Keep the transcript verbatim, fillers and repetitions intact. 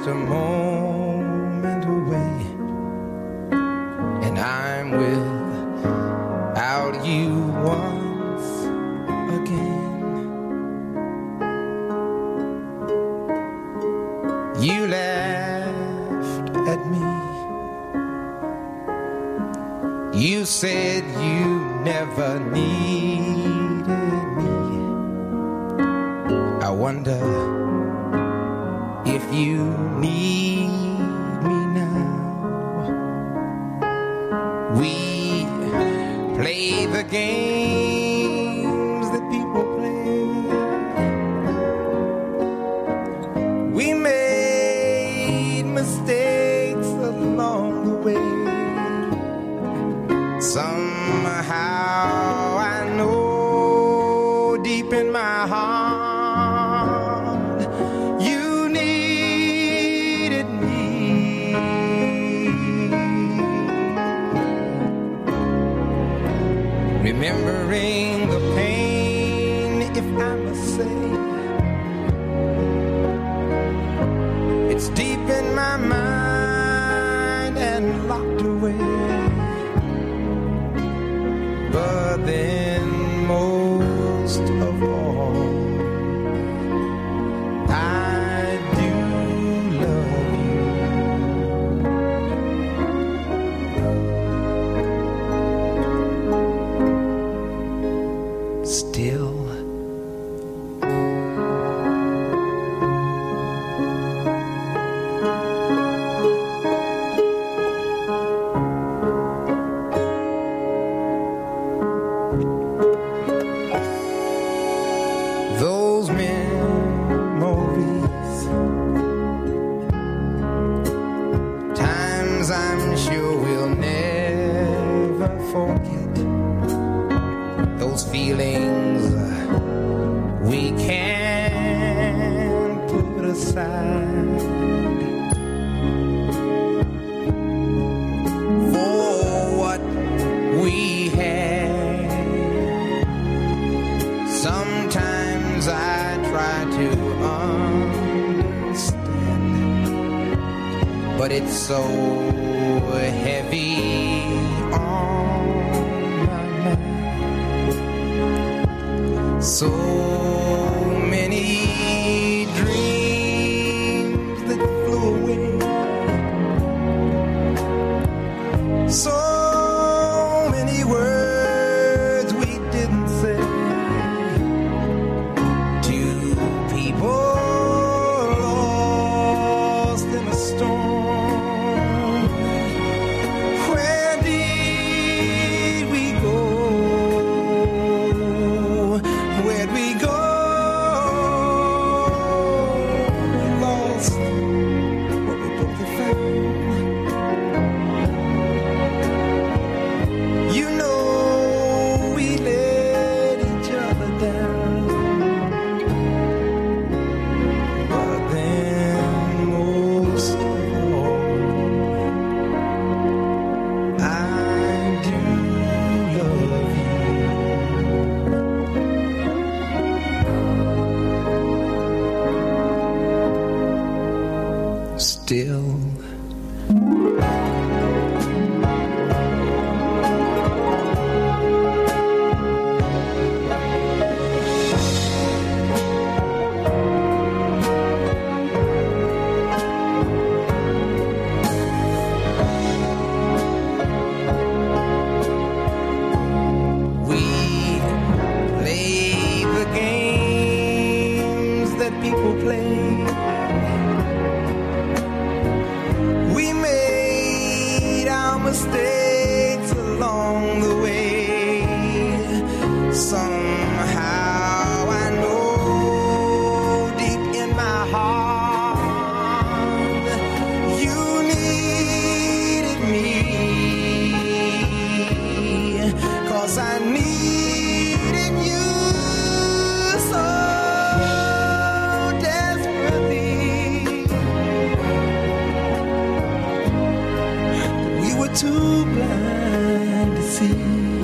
just a moment away, and I'm without you once again. You laughed at me. You said you never needed me. I wonder if you need me now. We play the games that people play. We made mistakes along the way. Somehow I know deep in my heart you needed me. Remembering the pain, if I must say, it's deep in my mind and locked away. But then most of all, I do love you. Still. Those memories, times I'm sure we'll never forget. Those feelings we can't put aside. For what we had, sometimes I try to understand, but it's so heavy on my mind. So many dreams that flew away. So many words we didn't say. Still. We play the games that people play. We made our mistakes along the way. Somehow I know deep in my heart you needed me. 'Cause I needed you so desperately. Too blind to see.